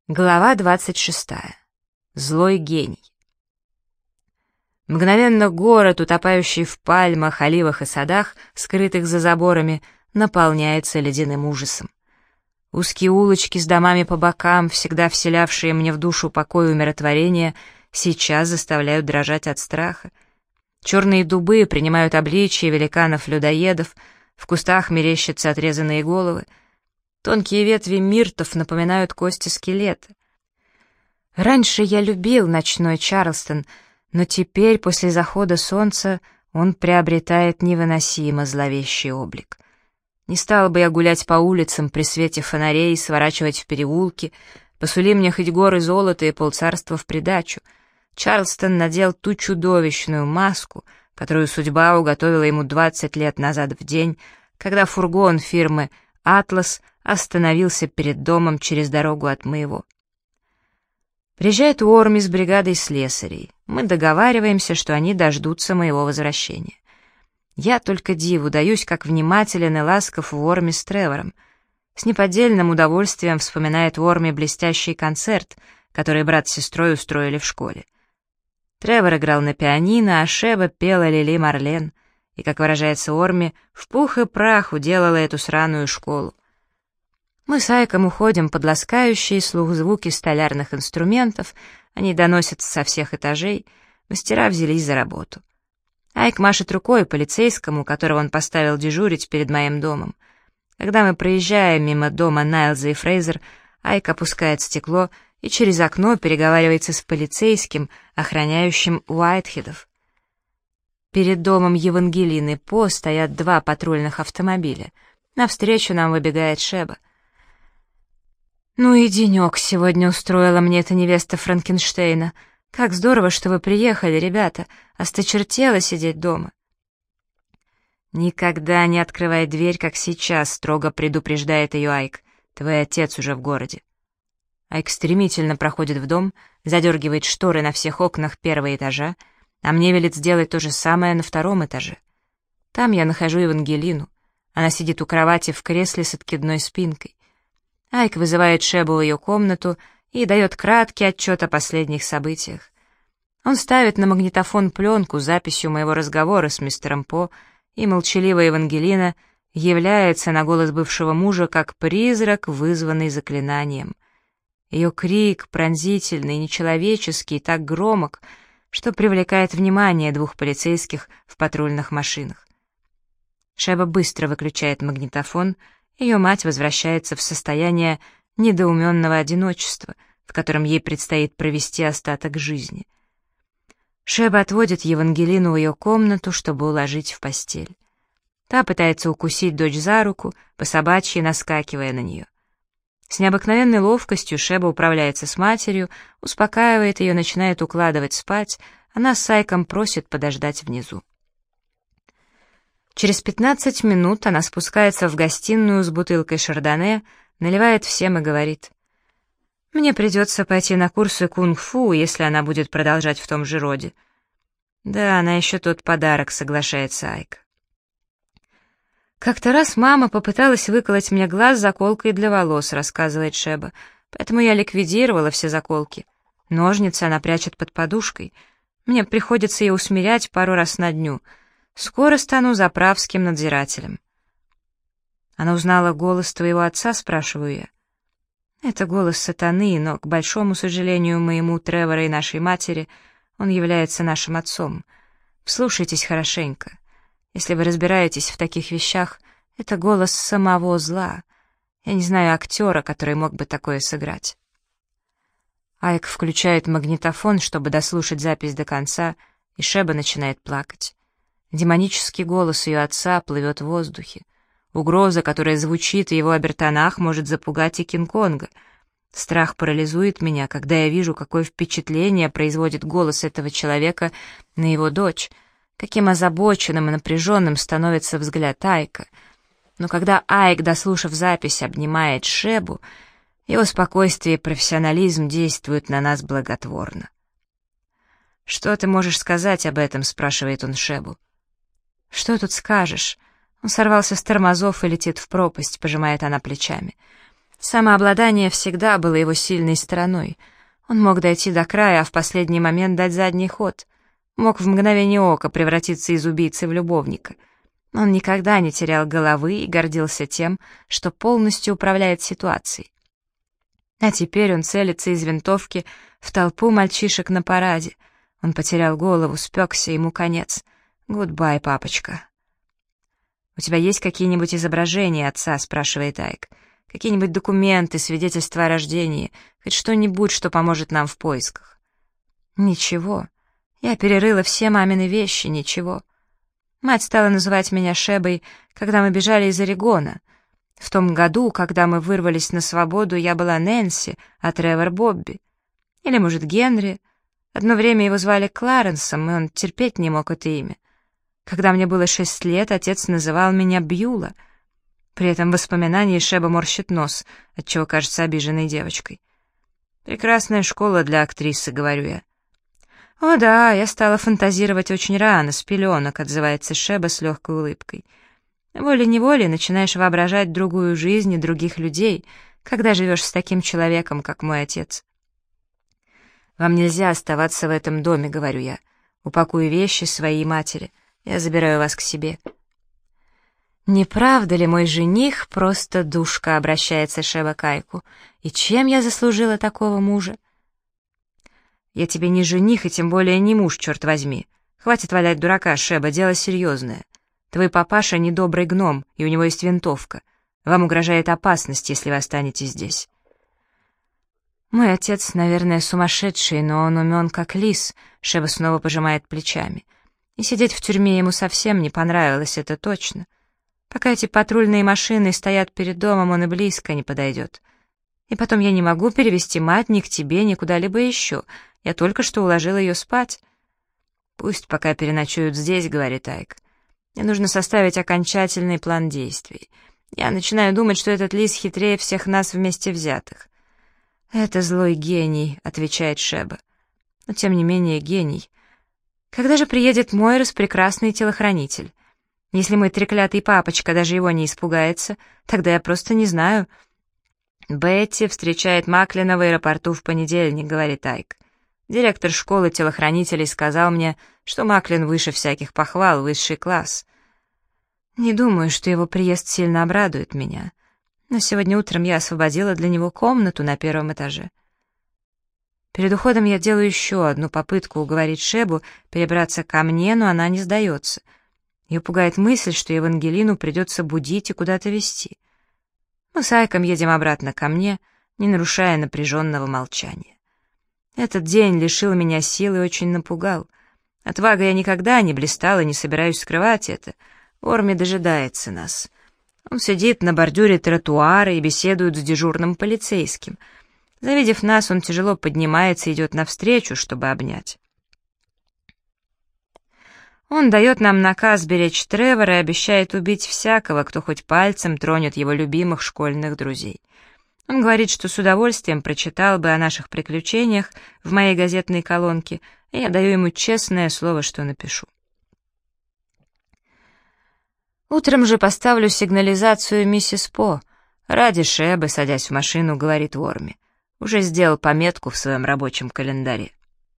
Глава 26. Злой гений. Мгновенно город, утопающий в пальмах, оливах и садах, скрытых за заборами, наполняется ледяным ужасом. Узкие улочки с домами по бокам, всегда вселявшие мне в душу покой и умиротворение, сейчас заставляют дрожать от страха. Черные дубы принимают обличие великанов-людоедов, в кустах мерещатся отрезанные головы, тонкие ветви миртов напоминают кости скелета. Раньше я любил ночной Чарльстон, но теперь, после захода солнца, он приобретает невыносимо зловещий облик. Не стал бы я гулять по улицам при свете фонарей, сворачивать в переулки, посули мне хоть горы золота и полцарства в придачу. Чарльстон надел ту чудовищную маску, которую судьба уготовила ему 20 лет назад в день, когда фургон фирмы «Атлас» остановился перед домом через дорогу от моего. Приезжает Уорми с бригадой слесарей. Мы договариваемся, что они дождутся моего возвращения. Я только диву даюсь, как внимателен и ласков Уорми с Тревором. С неподдельным удовольствием вспоминает Уорми блестящий концерт, который брат с сестрой устроили в школе. Тревор играл на пианино, а Шеба пела Лили Марлен, и, как выражается Уорми, в пух и прах уделала эту сраную школу. Мы с Айком уходим под ласкающие слух звуки столярных инструментов, они доносятся со всех этажей, мастера взялись за работу. Айк машет рукой полицейскому, которого он поставил дежурить перед моим домом. Когда мы проезжаем мимо дома Найлза и Фрейзер, Айк опускает стекло и через окно переговаривается с полицейским, охраняющим Уайтхедов. Перед домом Евангелины По стоят 2 патрульных автомобиля. Навстречу нам выбегает Шеба. «Ну и денек сегодня устроила мне эта невеста Франкенштейна. Как здорово, что вы приехали, ребята. Осточертело сидеть дома». «Никогда не открывай дверь, как сейчас», — строго предупреждает ее Айк. «Твой отец уже в городе». Айк стремительно проходит в дом, задергивает шторы на всех окнах 1-го этажа, а мне велит сделать то же самое на 2-м этаже. Там я нахожу Евангелину. Она сидит у кровати в кресле с откидной спинкой. Айк вызывает Шебу в ее комнату и дает краткий отчет о последних событиях. Он ставит на магнитофон пленку с записью моего разговора с мистером По, и молчаливая Евангелина является на голос бывшего мужа как призрак, вызванный заклинанием. Ее крик пронзительный, нечеловеческий, так громок, что привлекает внимание 2 полицейских в патрульных машинах. Шеба быстро выключает магнитофон. Ее мать возвращается в состояние недоуменного одиночества, в котором ей предстоит провести остаток жизни. Шеба отводит Евангелину в ее комнату, чтобы уложить в постель. Та пытается укусить дочь за руку, по-собачьи наскакивая на нее. С необыкновенной ловкостью Шеба управляется с матерью, успокаивает ее, начинает укладывать спать, она с Айком просит подождать внизу. Через 15 минут она спускается в гостиную с бутылкой шардоне, наливает всем и говорит: «Мне придется пойти на курсы кунг-фу, если она будет продолжать в том же роде». «Да, она еще тот подарок», — соглашается Айк. «Как-то раз мама попыталась выколоть мне глаз заколкой для волос», — рассказывает Шеба, «поэтому я ликвидировала все заколки. Ножницы она прячет под подушкой. Мне приходится ее усмирять пару раз на дню. Скоро стану заправским надзирателем». «Она узнала голос твоего отца?» — спрашиваю я. «Это голос сатаны, но, к большому сожалению моему, Тревора и нашей матери, он является нашим отцом. Вслушайтесь хорошенько. Если вы разбираетесь в таких вещах, это голос самого зла. Я не знаю актера, который мог бы такое сыграть». Айк включает магнитофон, чтобы дослушать запись до конца, и Шеба начинает плакать. Демонический голос ее отца плывет в воздухе. Угроза, которая звучит в его обертонах, может запугать и Кинг-Конга. Страх парализует меня, когда я вижу, какое впечатление производит голос этого человека на его дочь, каким озабоченным и напряженным становится взгляд Айка. Но когда Айк, дослушав запись, обнимает Шебу, его спокойствие и профессионализм действуют на нас благотворно. «Что ты можешь сказать об этом?» — спрашивает он Шебу. «Что тут скажешь? Он сорвался с тормозов и летит в пропасть», — пожимает она плечами. Самообладание всегда было его сильной стороной. Он мог дойти до края, а в последний момент дать задний ход. Мог в мгновение ока превратиться из убийцы в любовника. Он никогда не терял головы и гордился тем, что полностью управляет ситуацией. А теперь он целится из винтовки в толпу мальчишек на параде. Он потерял голову, спекся, ему конец. Гудбай, папочка. «У тебя есть какие-нибудь изображения отца?» — спрашивает Айк. «Какие-нибудь документы, свидетельства о рождении, хоть что-нибудь, что поможет нам в поисках?» «Ничего. Я перерыла все мамины вещи, ничего. Мать стала называть меня Шебой, когда мы бежали из Орегона. В том году, когда мы вырвались на свободу, я была Нэнси, а Тревор — Бобби. Или, может, Генри. Одно время его звали Кларенсом, и он терпеть не мог это имя. Когда мне было 6 лет, отец называл меня Бьюла. При этом в воспоминании Шеба морщит нос, отчего кажется обиженной девочкой. «Прекрасная школа для актрисы», — говорю я. «О да, я стала фантазировать очень рано, с пеленок», — отзывается Шеба с легкой улыбкой. «Волей-неволей начинаешь воображать другую жизнь и других людей, когда живешь с таким человеком, как мой отец». «Вам нельзя оставаться в этом доме», — говорю я. «Упакую вещи своей матери. Я забираю вас к себе». «Не правда ли мой жених просто душка?» — обращается Шеба к Айку. «И чем я заслужила такого мужа?» «Я тебе не жених и тем более не муж, черт возьми. Хватит валять дурака, Шеба, дело серьезное. Твой папаша недобрый гном, и у него есть винтовка. Вам угрожает опасность, если вы останетесь здесь». «Мой отец, наверное, сумасшедший, но он умен как лис», — Шеба снова пожимает плечами. «И сидеть в тюрьме ему совсем не понравилось, это точно. Пока эти патрульные машины стоят перед домом, он и близко не подойдет. И потом я не могу перевести мать ни к тебе, ни куда-либо еще. Я только что уложила ее спать». «Пусть пока переночуют здесь», — говорит Айк. «Мне нужно составить окончательный план действий. Я начинаю думать, что этот лис хитрее всех нас вместе взятых». «Это злой гений», — отвечает Шеба. «Но тем не менее гений. Когда же приедет Мойрос, прекрасный телохранитель? Если мой треклятый папочка даже его не испугается, тогда я просто не знаю». «Бетти встречает Маклина в аэропорту в понедельник», — говорит Айк. «Директор школы телохранителей сказал мне, что Маклин выше всяких похвал, высший класс. Не думаю, что его приезд сильно обрадует меня. Но сегодня утром я освободила для него комнату на 1-м этаже». Перед уходом я делаю еще одну попытку уговорить Шебу перебраться ко мне, но она не сдается. Ее пугает мысль, что Евангелину придется будить и куда-то везти. Мы с Айком едем обратно ко мне, не нарушая напряженного молчания. Этот день лишил меня сил и очень напугал. Отвагой я никогда не блистала и не собираюсь скрывать это. Орми дожидается нас. Он сидит на бордюре тротуара и беседует с дежурным полицейским. Завидев нас, он тяжело поднимается и идет навстречу, чтобы обнять. Он дает нам наказ беречь Тревора и обещает убить всякого, кто хоть пальцем тронет его любимых школьных друзей. Он говорит, что с удовольствием прочитал бы о наших приключениях в моей газетной колонке, и я даю ему честное слово, что напишу. Утром же поставлю сигнализацию миссис По. Ради Шебы, садясь в машину, говорит Уорми. Уже сделал пометку в своем рабочем календаре.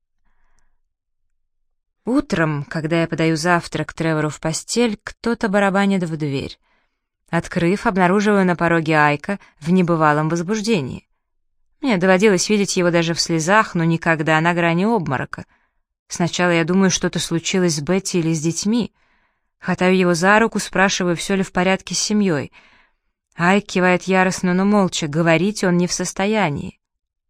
Утром, когда я подаю завтрак Тревору в постель, кто-то барабанит в дверь. Открыв, обнаруживаю на пороге Айка в небывалом возбуждении. Мне доводилось видеть его даже в слезах, но никогда на грани обморока. Сначала я думаю, что-то случилось с Бетти или с детьми. Хватаю его за руку, спрашиваю, все ли в порядке с семьей. Айк кивает яростно, но молча, говорить он не в состоянии.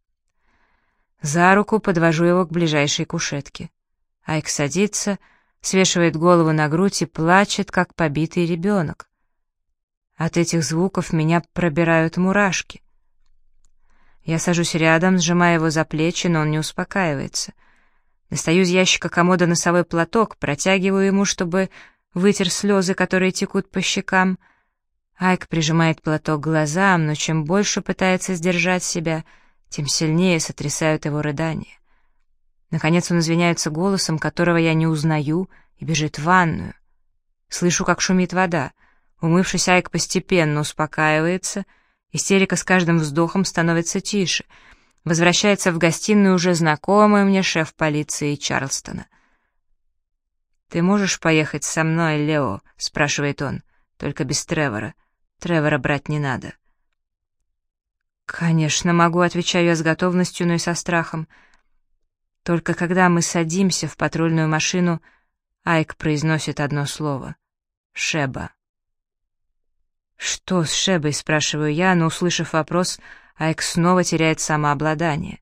За руку подвожу его к ближайшей кушетке. Айк садится, свешивает голову на грудь и плачет, как побитый ребенок. От этих звуков меня пробирают мурашки. Я сажусь рядом, сжимая его за плечи, но он не успокаивается. Достаю из ящика комода носовой платок, протягиваю ему, чтобы вытер слезы, которые текут по щекам. Айк прижимает платок к глазам, но чем больше пытается сдержать себя, тем сильнее сотрясают его рыдания. Наконец он извиняется голосом, которого я не узнаю, и бежит в ванную. Слышу, как шумит вода. Умывшись, Айк постепенно успокаивается Истерика с каждым вздохом становится тише. Возвращается в гостиную уже знакомый мне шеф полиции Чарльстона. «Ты можешь поехать со мной, Лео?» — спрашивает он. «Только без Тревора. Тревора брать не надо». «Конечно, могу», — отвечаю я с готовностью, но и со страхом. Только когда мы садимся в патрульную машину, Айк произносит одно слово — «Шеба». «Что с Шебой?» — спрашиваю я, но, услышав вопрос, Айк снова теряет самообладание.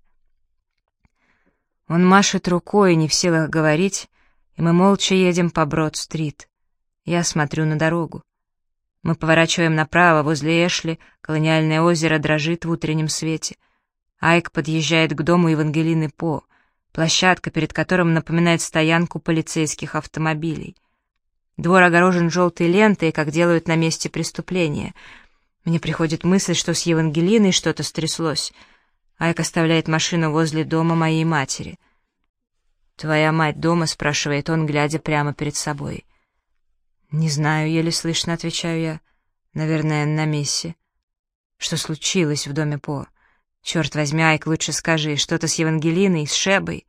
Он машет рукой, не в силах говорить, и мы молча едем по Брод-стрит. Я смотрю на дорогу. Мы поворачиваем направо, возле Эшли, колониальное озеро дрожит в утреннем свете. Айк подъезжает к дому Евангелины По, площадка, перед которым напоминает стоянку полицейских автомобилей. Двор огорожен желтой лентой, как делают на месте преступления. Мне приходит мысль, что с Евангелиной что-то стряслось. Айк оставляет машину возле дома моей матери. «Твоя мать дома?» — спрашивает он, глядя прямо перед собой. «Не знаю», — еле слышно отвечаю я. «Наверное, на мессе». «Что случилось в доме По? Черт возьми, Айк, лучше скажи, что-то с Евангелиной, с Шебой?»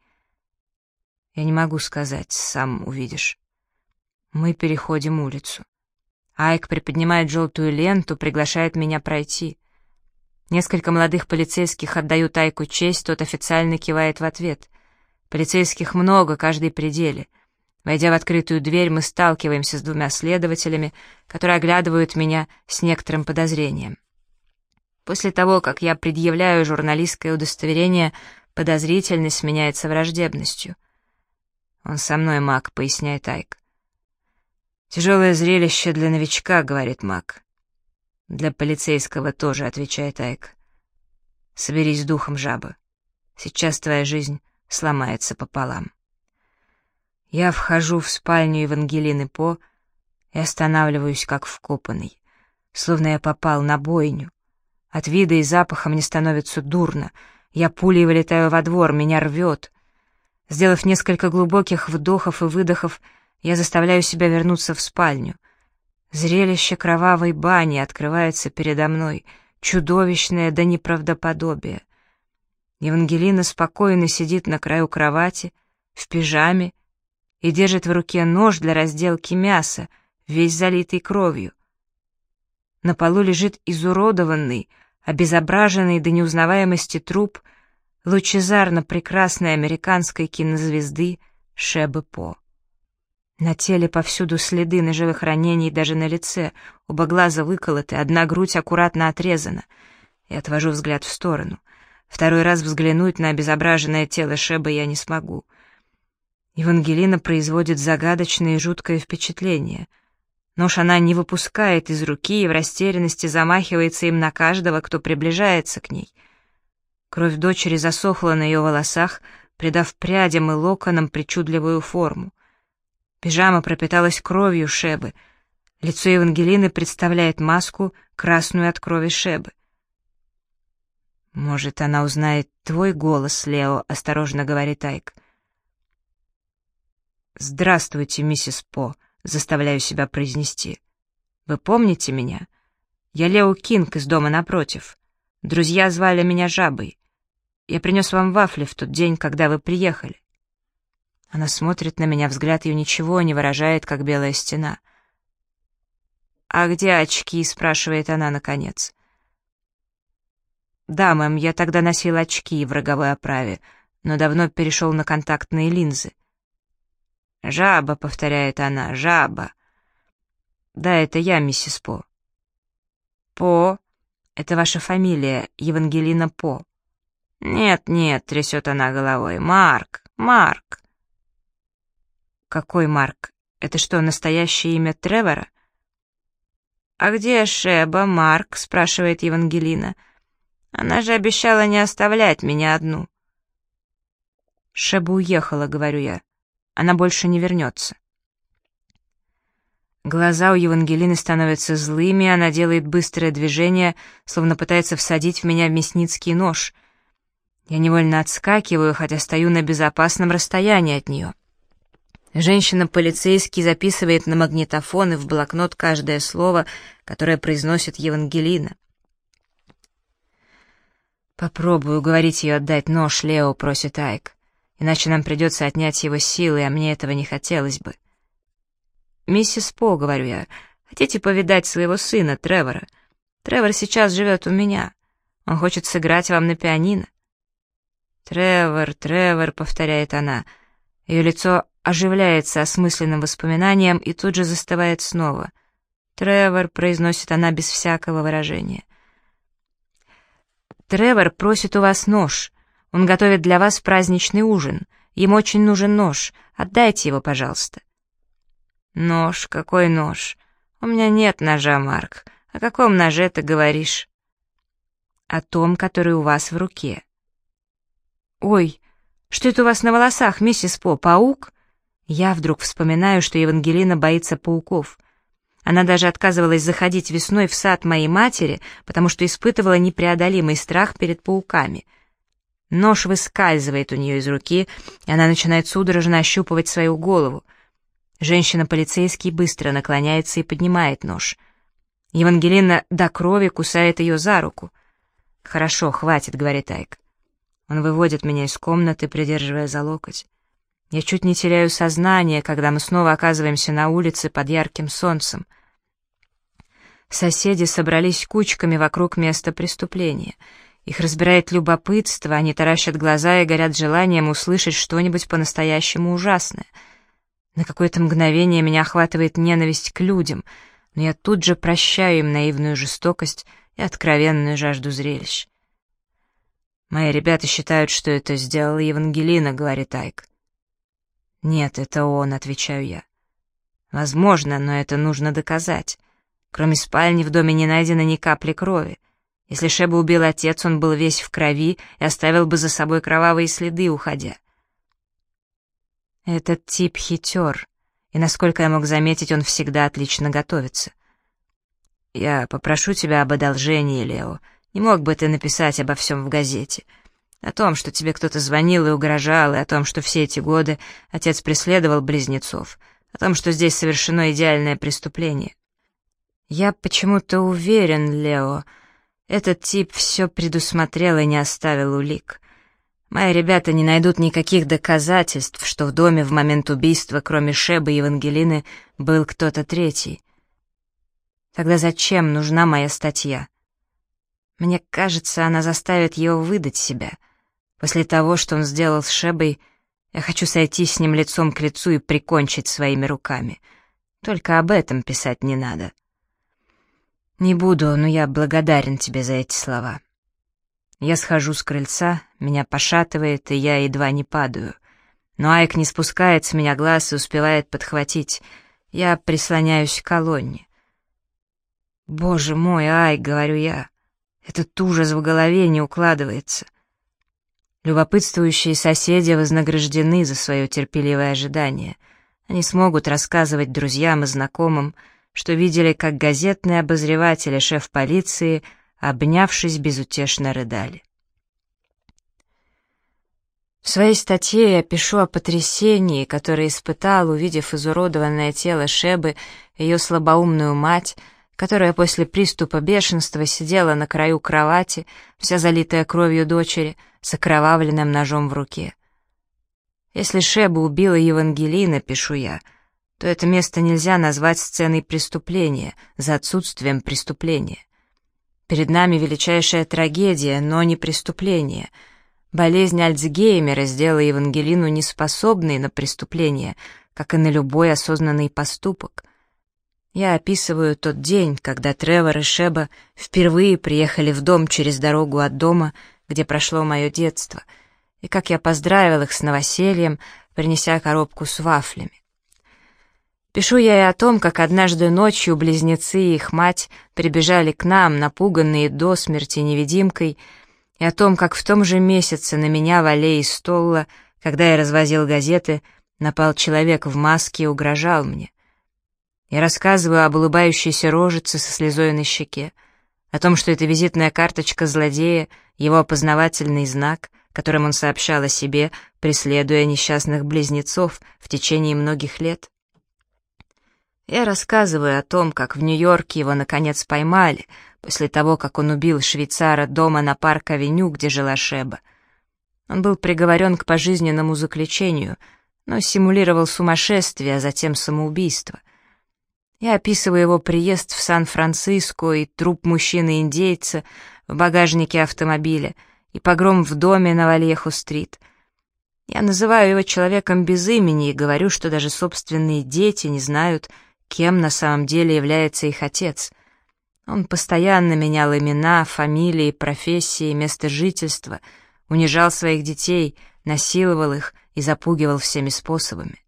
«Я не могу сказать, сам увидишь». Мы переходим улицу. Айк приподнимает желтую ленту, приглашает меня пройти. Несколько молодых полицейских отдают Айку честь, тот официально кивает в ответ. Полицейских много, каждый при деле. Войдя в открытую дверь, мы сталкиваемся с двумя следователями, которые оглядывают меня с некоторым подозрением. После того, как я предъявляю журналистское удостоверение, подозрительность сменяется враждебностью. «Он со мной, Мак», — поясняет Айк. «Тяжелое зрелище для новичка», — говорит Мак. «Для полицейского тоже», — отвечает Айк. «Соберись с духом, жаба. Сейчас твоя жизнь сломается пополам». Я вхожу в спальню Евангелины По и останавливаюсь как вкопанный, словно я попал на бойню. От вида и запаха мне становится дурно. Я пулей вылетаю во двор, меня рвет. Сделав несколько глубоких вдохов и выдохов, я заставляю себя вернуться в спальню. Зрелище кровавой бани открывается передо мной, чудовищное до неправдоподобия. Евангелина спокойно сидит на краю кровати, в пижаме, и держит в руке нож для разделки мяса, весь залитый кровью. На полу лежит изуродованный, обезображенный до неузнаваемости труп лучезарно-прекрасной американской кинозвезды Шебы По. На теле повсюду следы ножевых ранений, даже на лице, оба глаза выколоты, одна грудь аккуратно отрезана. Я отвожу взгляд в сторону. Второй раз взглянуть на обезображенное тело Шебы я не смогу. Евангелина производит загадочное и жуткое впечатление. Нож она не выпускает из руки и в растерянности замахивается им на каждого, кто приближается к ней. Кровь дочери засохла на ее волосах, придав прядям и локонам причудливую форму. Пижама пропиталась кровью Шебы. Лицо Евангелины представляет маску, красную от крови Шебы. «Может, она узнает твой голос, Лео?» — осторожно говорит Айк. «Здравствуйте, миссис По», — заставляю себя произнести. «Вы помните меня? Я Лео Кинг из дома напротив. Друзья звали меня Жабой. Я принес вам вафли в тот день, когда вы приехали». Она смотрит на меня, взгляд ее ничего не выражает, как белая стена. «А где очки?» — спрашивает она наконец. «Да, мэм, я тогда носил очки в роговой оправе, но давно перешел на контактные линзы». «Жаба», — повторяет она, — «жаба». «Да, это я, миссис По». «По? Это ваша фамилия, Евангелина По?» «Нет, нет», — трясет она головой, — «Марк, Марк». «Какой Марк? Это что, настоящее имя Тревора?» «А где Шеба, Марк?» — спрашивает Евангелина. «Она же обещала не оставлять меня одну». «Шеба уехала», — говорю я. «Она больше не вернется». Глаза у Евангелины становятся злыми, она делает быстрое движение, словно пытается всадить в меня мясницкий нож. Я невольно отскакиваю, хотя стою на безопасном расстоянии от нее. Женщина-полицейский записывает на магнитофон и в блокнот каждое слово, которое произносит Евангелина. «Попробую уговорить ее отдать нож, Лео», — просит Айк. «Иначе нам придется отнять его силы, а мне этого не хотелось бы». «Миссис По», — говорю я, — «хотите повидать своего сына, Тревора? Тревор сейчас живет у меня. Он хочет сыграть вам на пианино». «Тревор, Тревор», — повторяет она. Ее лицо оживляется осмысленным воспоминанием и тут же застывает снова. «Тревор», — произносит она без всякого выражения. «Тревор просит у вас нож. Он готовит для вас праздничный ужин. Ему очень нужен нож. Отдайте его, пожалуйста». «Нож? Какой нож? У меня нет ножа, Марк. О каком ноже ты говоришь?» «О том, который у вас в руке». «Ой, что это у вас на волосах, миссис По, паук?» Я вдруг вспоминаю, что Евангелина боится пауков. Она даже отказывалась заходить весной в сад моей матери, потому что испытывала непреодолимый страх перед пауками. Нож выскальзывает у нее из руки, и она начинает судорожно ощупывать свою голову. Женщина-полицейский быстро наклоняется и поднимает нож. Евангелина до крови кусает ее за руку. «Хорошо, хватит», — говорит Айк. Он выводит меня из комнаты, придерживая за локоть. Я чуть не теряю сознание, когда мы снова оказываемся на улице под ярким солнцем. Соседи собрались кучками вокруг места преступления. Их разбирает любопытство, они таращат глаза и горят желанием услышать что-нибудь по-настоящему ужасное. На какое-то мгновение меня охватывает ненависть к людям, но я тут же прощаю им наивную жестокость и откровенную жажду зрелищ. «Мои ребята считают, что это сделала Евангелина», — говорит Айк. «Нет, это он», — отвечаю я. «Возможно, но это нужно доказать. Кроме спальни в доме не найдено ни капли крови. Если Шеба убил отец, он был весь в крови и оставил бы за собой кровавые следы, уходя». Этот тип хитер, и, насколько я мог заметить, он всегда отлично готовится. «Я попрошу тебя об одолжении, Лео. Не мог бы ты написать обо всем в газете? О том, что тебе кто-то звонил и угрожал, и о том, что все эти годы отец преследовал близнецов, о том, что здесь совершено идеальное преступление. Я почему-то уверен, Лео, этот тип все предусмотрел и не оставил улик. Мои ребята не найдут никаких доказательств, что в доме в момент убийства, кроме Шебы и Евангелины, был кто-то третий. Тогда зачем нужна моя статья? Мне кажется, она заставит его выдать себя. После того, что он сделал с Шебой, я хочу сойти с ним лицом к лицу и прикончить своими руками. Только об этом писать не надо. Не буду, но я благодарен тебе за эти слова. Я схожу с крыльца, меня пошатывает, и я едва не падаю. Но Айк не спускает с меня глаз и успевает подхватить. Я прислоняюсь к колонне. «Боже мой, Айк», — говорю я, — этот ужас в голове не укладывается. Любопытствующие соседи вознаграждены за свое терпеливое ожидание. Они смогут рассказывать друзьям и знакомым, что видели, как газетные обозреватели и шеф полиции, обнявшись, безутешно рыдали. В своей статье я пишу о потрясении, которое испытал, увидев изуродованное тело Шебы и ее слабоумную мать, которая после приступа бешенства сидела на краю кровати, вся залитая кровью дочери, с окровавленным ножом в руке. Если Шеба убила Евангелина, пишу я, то это место нельзя назвать сценой преступления, за отсутствием преступления. Перед нами величайшая трагедия, но не преступление. Болезнь Альцгеймера сделала Евангелину неспособной на преступление, как и на любой осознанный поступок. Я описываю тот день, когда Тревор и Шеба впервые приехали в дом через дорогу от дома, где прошло мое детство, и как я поздравил их с новосельем, принеся коробку с вафлями. Пишу я и о том, как однажды ночью близнецы и их мать прибежали к нам, напуганные до смерти невидимкой, и о том, как в том же месяце на меня в аллее Столла, когда я развозил газеты, напал человек в маске и угрожал мне. Я рассказываю об улыбающейся рожице со слезой на щеке, о том, что это визитная карточка злодея, его опознавательный знак, которым он сообщал о себе, преследуя несчастных близнецов в течение многих лет. Я рассказываю о том, как в Нью-Йорке его наконец поймали, после того, как он убил швейцара дома на Парк-авеню, где жила Шеба. Он был приговорен к пожизненному заключению, но симулировал сумасшествие, а затем самоубийство. Я описываю его приезд в Сан-Франциско и труп мужчины-индейца в багажнике автомобиля и погром в доме на Вальехо-стрит. Я называю его человеком без имени и говорю, что даже собственные дети не знают, кем на самом деле является их отец. Он постоянно менял имена, фамилии, профессии, место жительства, унижал своих детей, насиловал их и запугивал всеми способами.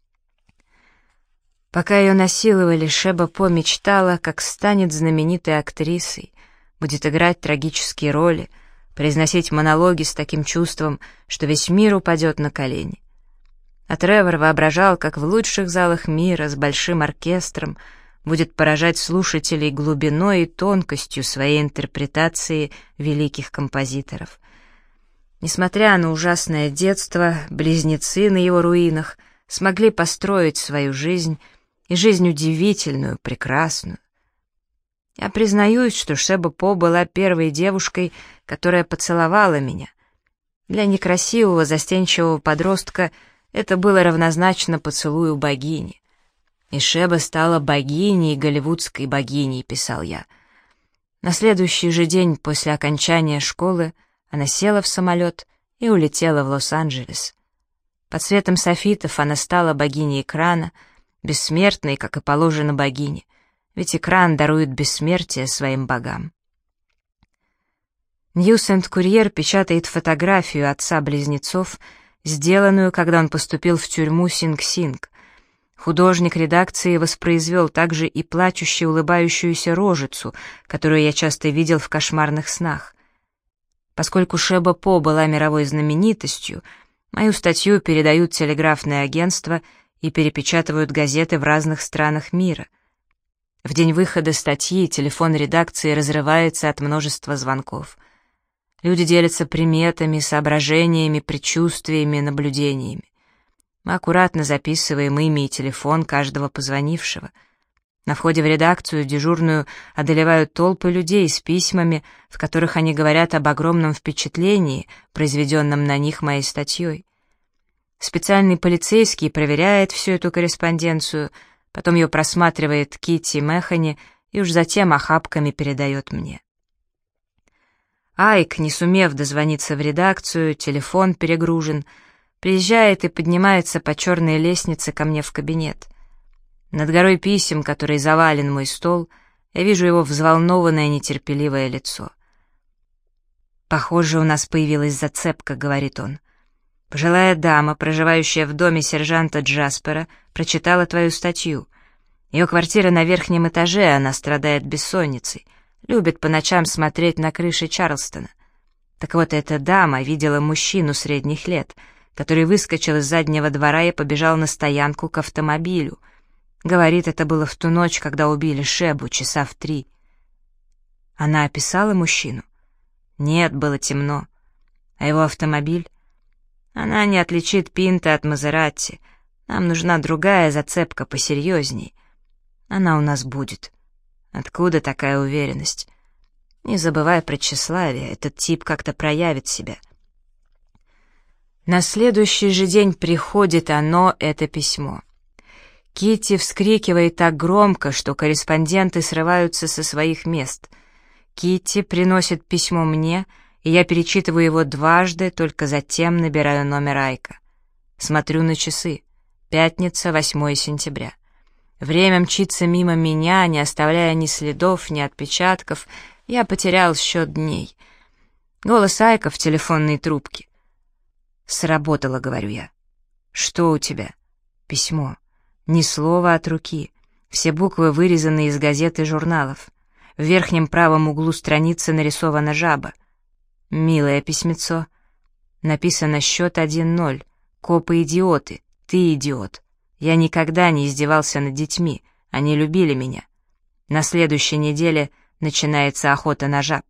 Пока ее насиловали, Шеба По мечтала, как станет знаменитой актрисой, будет играть трагические роли, произносить монологи с таким чувством, что весь мир упадет на колени. А Тревор воображал, как в лучших залах мира с большим оркестром будет поражать слушателей глубиной и тонкостью своей интерпретации великих композиторов. Несмотря на ужасное детство, близнецы на его руинах смогли построить свою жизнь, и жизнь удивительную, прекрасную. Я признаюсь, что Шеба По была первой девушкой, которая поцеловала меня. Для некрасивого, застенчивого подростка это было равнозначно поцелую богини. И Шеба стала богиней, голливудской богиней, писал я. На следующий же день после окончания школы она села в самолет и улетела в Лос-Анджелес. Под светом софитов она стала богиней экрана, бессмертной, как и положено богине, ведь экран дарует бессмертие своим богам. News and Courier печатает фотографию отца-близнецов, сделанную, когда он поступил в тюрьму Синг-Синг. Художник редакции воспроизвел также и плачущую улыбающуюся рожицу, которую я часто видел в кошмарных снах. Поскольку Шеба По была мировой знаменитостью, мою статью передают телеграфные агентства и перепечатывают газеты в разных странах мира. В день выхода статьи телефон редакции разрывается от множества звонков. Люди делятся приметами, соображениями, предчувствиями, наблюдениями. Мы аккуратно записываем имя и телефон каждого позвонившего. На входе в редакцию дежурную одолевают толпы людей с письмами, в которых они говорят об огромном впечатлении, произведенном на них моей статьей. Специальный полицейский проверяет всю эту корреспонденцию, потом ее просматривает Китти Механи и уж затем охапками передает мне. Айк, не сумев дозвониться в редакцию, телефон перегружен, приезжает и поднимается по черной лестнице ко мне в кабинет. Над горой писем, которой завален мой стол, я вижу его взволнованное, нетерпеливое лицо. «Похоже, у нас появилась зацепка», — говорит он. «Пожилая дама, проживающая в доме сержанта Джаспера, прочитала твою статью. Ее квартира на верхнем этаже, она страдает бессонницей, любит по ночам смотреть на крыши Чарльстона. Так вот, эта дама видела мужчину средних лет, который выскочил из заднего двора и побежал на стоянку к автомобилю. Говорит, это было в ту ночь, когда убили Шебу, часа в 3. Она описала мужчину? Нет, было темно. А его автомобиль? Она не отличит Пинто от Мазератти. Нам нужна другая зацепка посерьезней. Она у нас будет. Откуда такая уверенность? Не забывай про тщеславие, этот тип как-то проявит себя. На следующий же день приходит это письмо. Китти вскрикивает так громко, что корреспонденты срываются со своих мест. Китти приносит письмо мне, и я перечитываю его дважды, только затем набираю номер Айка. Смотрю на часы. Пятница, 8 сентября. Время мчится мимо меня, не оставляя ни следов, ни отпечатков. Я потерял счет дней. Голос Айка в телефонной трубке. «Сработало», — говорю я. «Что у тебя?» «Письмо. Ни слова от руки. Все буквы вырезаны из газет и журналов. В верхнем правом углу страницы нарисована жаба. Милое письмецо. Написано счет 1-0. Копы идиоты. Ты идиот. Я никогда не издевался над детьми. Они любили меня. На следующей неделе начинается охота на жаб».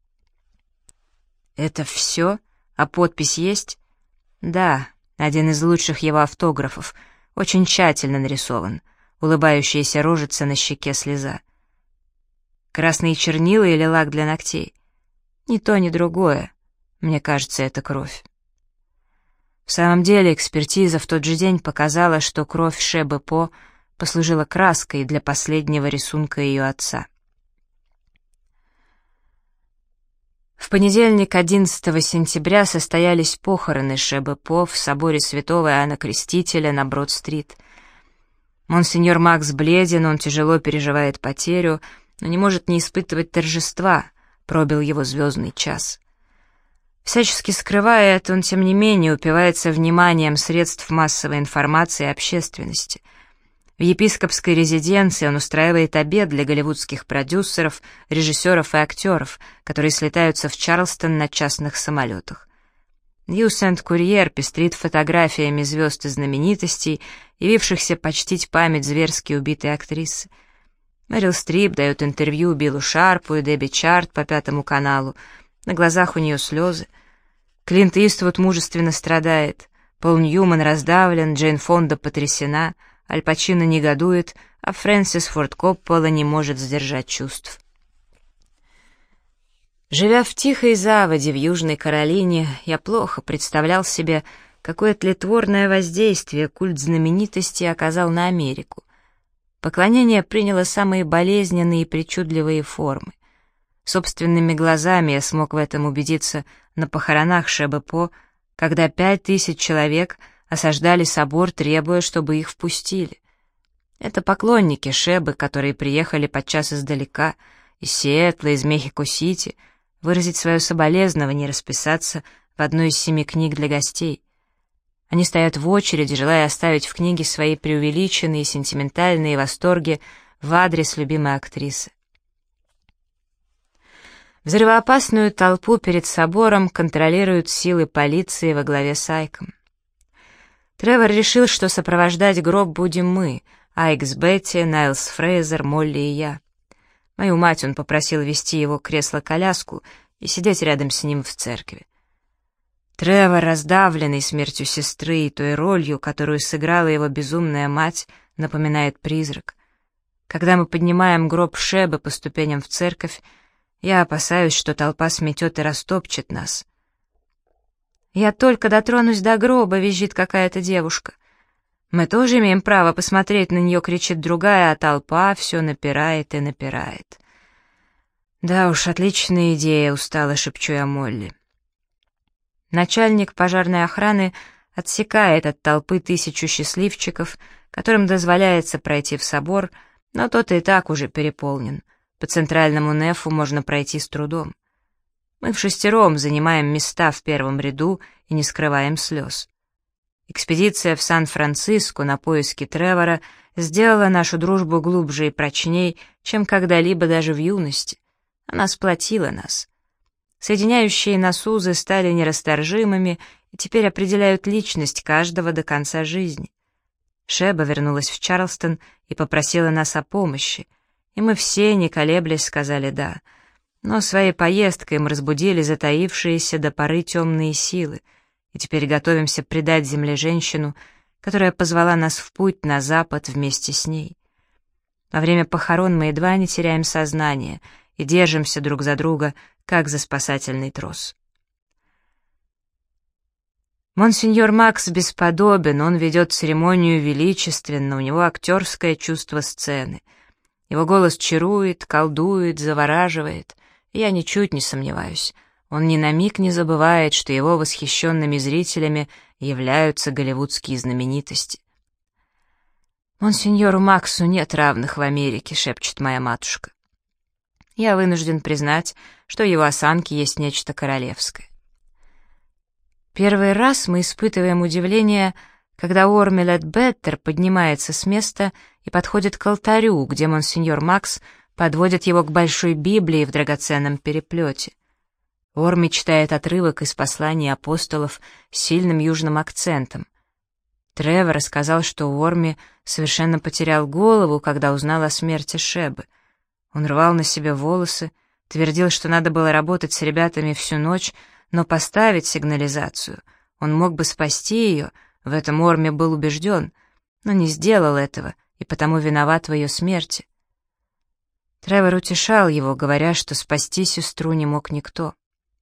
«Это все? А подпись есть?» «Да, один из лучших его автографов. Очень тщательно нарисован. улыбающаяся рожица, на щеке слеза. Красные чернила или лак для ногтей? Ни то, ни другое. Мне кажется, это кровь. В самом деле, экспертиза в тот же день показала, что кровь Шебы По послужила краской для последнего рисунка ее отца. В понедельник, 11 сентября, состоялись похороны Шебы По в соборе святого Иоанна Крестителя на Брод-стрит. Монсеньор Макс бледен, он тяжело переживает потерю, но не может не испытывать торжества, пробил его звездный час. Всячески скрывая это, он, тем не менее, упивается вниманием средств массовой информации и общественности. В епископской резиденции он устраивает обед для голливудских продюсеров, режиссеров и актеров, которые слетаются в Чарльстон на частных самолетах. Нью-Сент-Курьер пестрит фотографиями звезд и знаменитостей, явившихся почтить память зверски убитой актрисы. Мэрил Стрип дает интервью Биллу Шарпу и Дебби Чарт по Пятому каналу. На глазах у нее слезы. Клинт Иствуд мужественно страдает. Пол Ньюман раздавлен, Джейн Фонда потрясена, Аль Пачино негодует, а Фрэнсис Форд Коппола не может сдержать чувств. Живя в тихой заводе в Южной Каролине, я плохо представлял себе, какое тлетворное воздействие культ знаменитости оказал на Америку. Поклонение приняло самые болезненные и причудливые формы. Собственными глазами я смог в этом убедиться на похоронах Шебы По, когда 5000 человек осаждали собор, требуя, чтобы их впустили. Это поклонники Шебы, которые приехали подчас издалека, из Сиэтла, из Мехико-Сити, выразить свое соболезнование и расписаться в одной из 7 книг для гостей. Они стоят в очереди, желая оставить в книге свои преувеличенные сентиментальные восторги в адрес любимой актрисы. Взрывоопасную толпу перед собором контролируют силы полиции во главе с Айком. Тревор решил, что сопровождать гроб будем мы, Айк с Бетти, Найлс Фрейзер, Молли и я. Мою мать он попросил вести его кресло-коляску и сидеть рядом с ним в церкви. Тревор, раздавленный смертью сестры и той ролью, которую сыграла его безумная мать, напоминает призрак. Когда мы поднимаем гроб Шебы по ступеням в церковь, я опасаюсь, что толпа сметет и растопчет нас. «Я только дотронусь до гроба», — визжит какая-то девушка. «Мы тоже имеем право посмотреть на нее», — кричит другая, а толпа все напирает и напирает. «Да уж, отличная идея», — устало шепчу я Молли. Начальник пожарной охраны отсекает от толпы 1000 счастливчиков, которым дозволяется пройти в собор, но тот и так уже переполнен. По центральному нефу можно пройти с трудом. Мы вшестером занимаем места в первом ряду и не скрываем слез. Экспедиция в Сан-Франциско на поиски Тревора сделала нашу дружбу глубже и прочней, чем когда-либо даже в юности. Она сплотила нас. Соединяющие нас узы стали нерасторжимыми и теперь определяют личность каждого до конца жизни. Шеба вернулась в Чарльстон и попросила нас о помощи, и мы все, не колеблясь, сказали «да». Но своей поездкой мы разбудили затаившиеся до поры темные силы, и теперь готовимся предать земле женщину, которая позвала нас в путь на запад вместе с ней. Во время похорон мы едва не теряем сознание и держимся друг за друга, как за спасательный трос. Монсеньор Макс бесподобен, он ведет церемонию величественно, у него актерское чувство сцены. Его голос чарует, колдует, завораживает. Я ничуть не сомневаюсь. Он ни на миг не забывает, что его восхищенными зрителями являются голливудские знаменитости. «Монсеньору Максу нет равных в Америке», — шепчет моя матушка. Я вынужден признать, что в его осанке есть нечто королевское. Первый раз мы испытываем удивление, когда Уорми Ледбеттер поднимается с места и подходит к алтарю, где монсеньор Макс подводит его к большой Библии в драгоценном переплете. Уорми читает отрывок из посланий апостолов с сильным южным акцентом. Тревор рассказал, что Уорми совершенно потерял голову, когда узнал о смерти Шебы. Он рвал на себе волосы, твердил, что надо было работать с ребятами всю ночь, но поставить сигнализацию. Он мог бы спасти ее, в этом Уорми был убежден, но не сделал этого и потому виноват в ее смерти. Тревор утешал его, говоря, что спасти сестру не мог никто.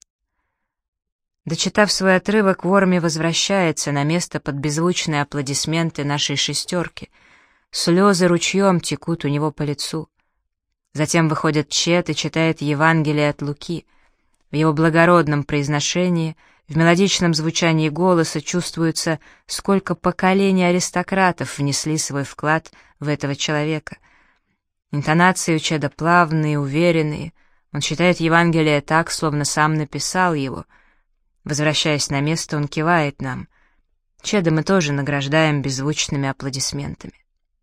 Дочитав свой отрывок, Уорми возвращается на место под беззвучные аплодисменты нашей шестерки. Слезы ручьем текут у него по лицу. Затем выходит Чет и читает Евангелие от Луки. В его благородном произношении, в мелодичном звучании голоса чувствуется, сколько поколений аристократов внесли свой вклад в этого человека. Интонации у Чеда плавные, уверенные. Он читает Евангелие так, словно сам написал его. Возвращаясь на место, он кивает нам. Чеда мы тоже награждаем беззвучными аплодисментами.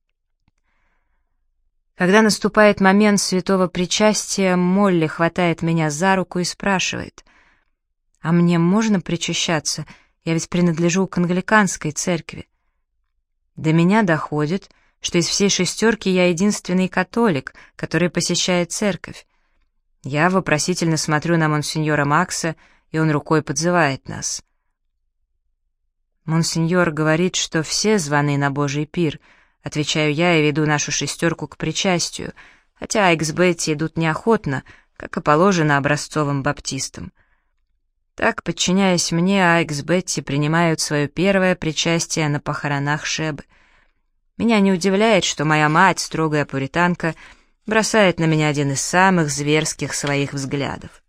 Когда наступает момент святого причастия, Молли хватает меня за руку и спрашивает: «А мне можно причащаться? Я ведь принадлежу к англиканской церкви». До меня доходит, что из всей шестерки я единственный католик, который посещает церковь. Я вопросительно смотрю на монсеньора Макса, и он рукой подзывает нас. «Монсеньор говорит, что все званы на Божий пир», — отвечаю я и веду нашу шестерку к причастию, хотя Айкс-Бетти идут неохотно, как и положено образцовым баптистам. Так, подчиняясь мне, Айкс-Бетти принимают свое первое причастие на похоронах Шебы. Меня не удивляет, что моя мать, строгая пуританка, бросает на меня один из самых зверских своих взглядов.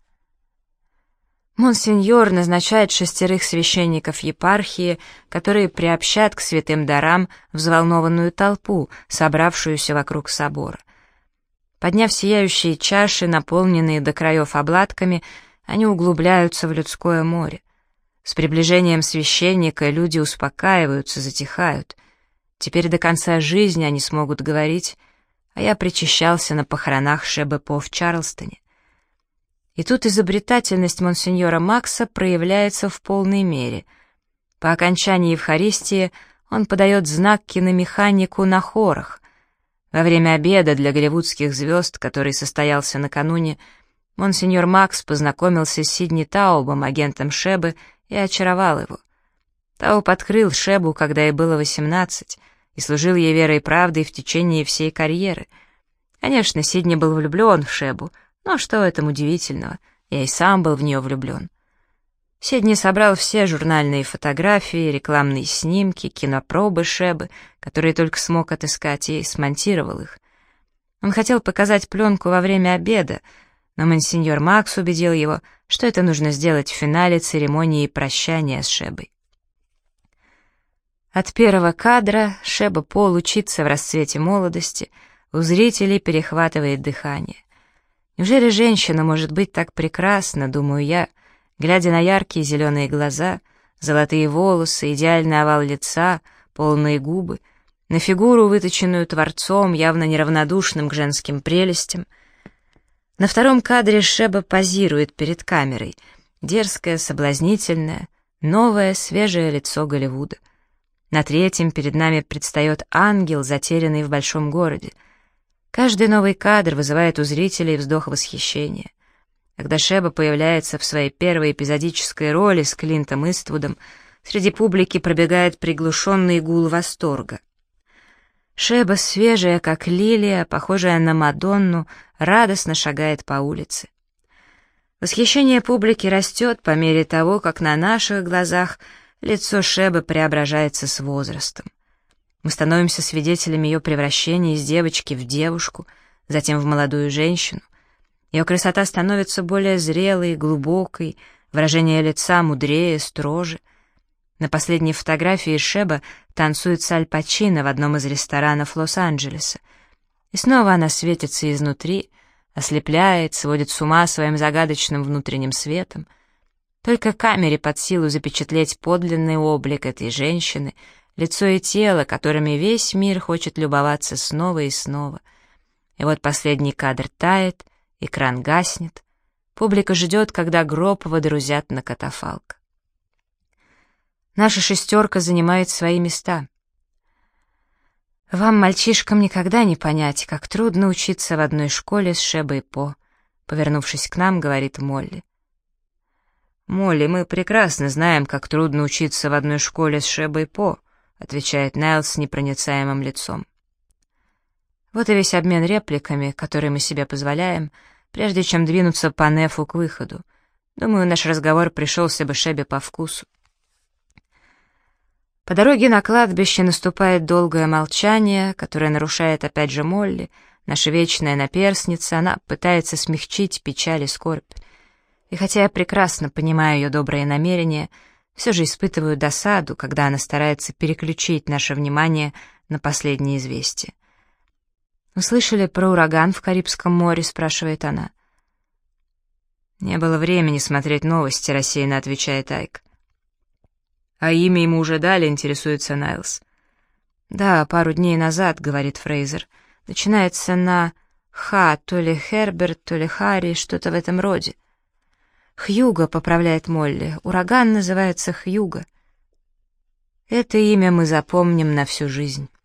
Монсеньор назначает 6 священников епархии, которые приобщат к святым дарам взволнованную толпу, собравшуюся вокруг собора. Подняв сияющие чаши, наполненные до краев обладками, они углубляются в людское море. С приближением священника люди успокаиваются, затихают. Теперь до конца жизни они смогут говорить: «А я причащался на похоронах Шебы По в Чарльстоне». И тут изобретательность монсеньора Макса проявляется в полной мере. По окончании Евхаристии он подает знак киномеханику на хорах. Во время обеда для голливудских звезд, который состоялся накануне, монсеньор Макс познакомился с Сидни Таубом, агентом Шебы, и очаровал его. Тауб открыл Шебу, когда ей было 18, и служил ей верой и правдой в течение всей карьеры. Конечно, Сидни был влюблен в Шебу, но что в этом удивительного? Я и сам был в нее влюблен. Сидни собрал все журнальные фотографии, рекламные снимки, кинопробы Шебы, которые только смог отыскать, и смонтировал их. Он хотел показать пленку во время обеда, но монсеньор Макс убедил его, что это нужно сделать в финале церемонии прощания с Шебой. От первого кадра Шеба По лучится в расцвете молодости, у зрителей перехватывает дыхание. Неужели женщина может быть так прекрасна, думаю я, глядя на яркие зеленые глаза, золотые волосы, идеальный овал лица, полные губы, на фигуру, выточенную творцом, явно неравнодушным к женским прелестям. На втором кадре Шеба позирует перед камерой, дерзкое, соблазнительное, новое, свежее лицо Голливуда. На третьем перед нами предстает ангел, затерянный в большом городе. Каждый новый кадр вызывает у зрителей вздох восхищения. Когда Шеба появляется в своей первой эпизодической роли с Клинтом Иствудом, среди публики пробегает приглушенный гул восторга. Шеба, свежая, как лилия, похожая на Мадонну, радостно шагает по улице. Восхищение публики растет по мере того, как на наших глазах лицо Шебы преображается с возрастом. Мы становимся свидетелями ее превращения из девочки в девушку, затем в молодую женщину. Ее красота становится более зрелой, глубокой, выражение лица мудрее, строже. На последней фотографии Шеба танцует с Аль Пачино в одном из ресторанов Лос-Анджелеса. И снова она светится изнутри, ослепляет, сводит с ума своим загадочным внутренним светом. Только камере под силу запечатлеть подлинный облик этой женщины, лицо и тело, которыми весь мир хочет любоваться снова и снова. И вот последний кадр тает, экран гаснет, публика ждет, когда гроб водрузят на катафалк. Наша шестерка занимает свои места. «Вам, мальчишкам, никогда не понять, как трудно учиться в одной школе с Шебой По», — повернувшись к нам, говорит Молли. «Молли, мы прекрасно знаем, как трудно учиться в одной школе с Шебой По», — отвечает Найл с непроницаемым лицом. Вот и весь обмен репликами, который мы себе позволяем, прежде чем двинуться по Нефу к выходу. Думаю, наш разговор пришелся бы Шебе по вкусу. По дороге на кладбище наступает долгое молчание, которое нарушает опять же Молли, наша вечная наперсница. Она пытается смягчить печаль и скорбь. И хотя я прекрасно понимаю ее добрые намерения, все же испытываю досаду, когда она старается переключить наше внимание на последние известия. «Вы слышали про ураган в Карибском море?» — спрашивает она. «Не было времени смотреть новости», — рассеянно отвечает Айк. «А имя ему уже дали?» — интересуется Найлс. «Да, пару дней назад», — говорит Фрейзер. «Начинается на Х, то ли Херберт, то ли Харри, что-то в этом роде». «Хьюго», — поправляет Молли. «Ураган называется Хьюго». Это имя мы запомним на всю жизнь.